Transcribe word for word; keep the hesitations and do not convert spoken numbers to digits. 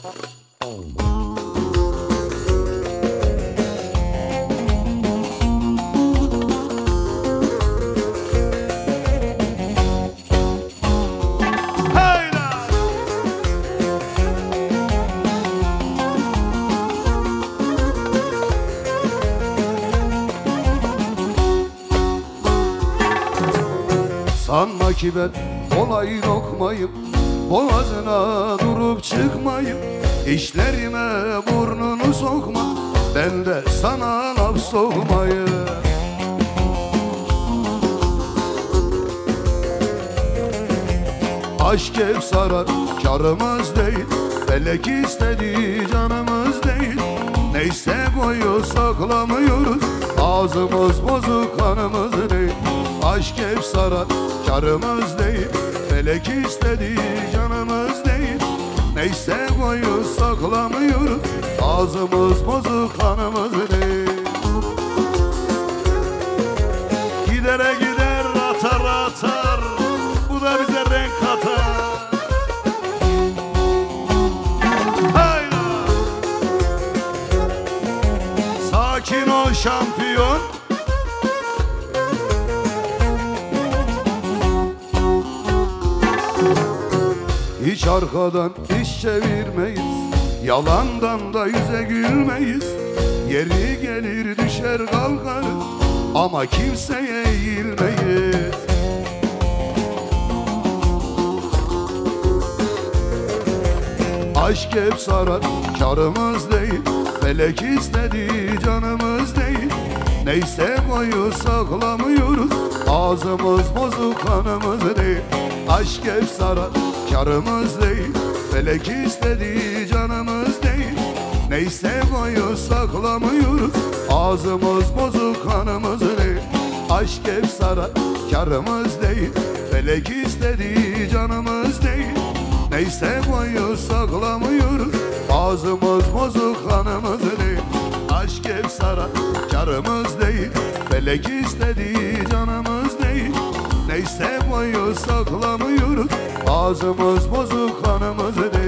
Sanma ki ben kolay lokmayım, boğazına durup çıkmayım. İşlerime burnunu sokma, ben de sana laf sokmayım. Aşk hep sarar, karımız değil. Felek istedi, canımız değil. Neyse koyu saklamıyoruz, ağzımız bozuk, kanımız değil. Aşk hep sarar, karımız değil. Felek istedi, canımız değil. Neyse koyu saklamıyoruz, ağzımız bozuk, kanımız değil. Gidere gider, atar atar, bu da bize renk katar. Hayla! Sakin ol şampiyon, hiç arkadan iş çevirmeyiz, yalandan da yüze gülmeyiz. Yeri gelir düşer kalkarız, ama kimseye eğilmeyiz. Aşk hep sarar, karımız değil. Felek istedi, canımız değil. Neyse koyu saklamıyoruz, ağzımız bozuk, kanımız değil. Aşk hep sarar, karımız değil. Felek istedi, canımız değil. Neyse koyu saklamıyoruz, ağzımız bozuk, kanımız değil. Aşk hep sarar, karımız değil. Felek istedi, canımız değil. Neyse koyu saklamıyoruz, ağzımız bozuk, kanımız değil. Aşk hep sarar, karımız değil. Felek istedi, canımız değil. Neyse koyu saklamıyoruz, ağzımız bozuk, kanımız değil.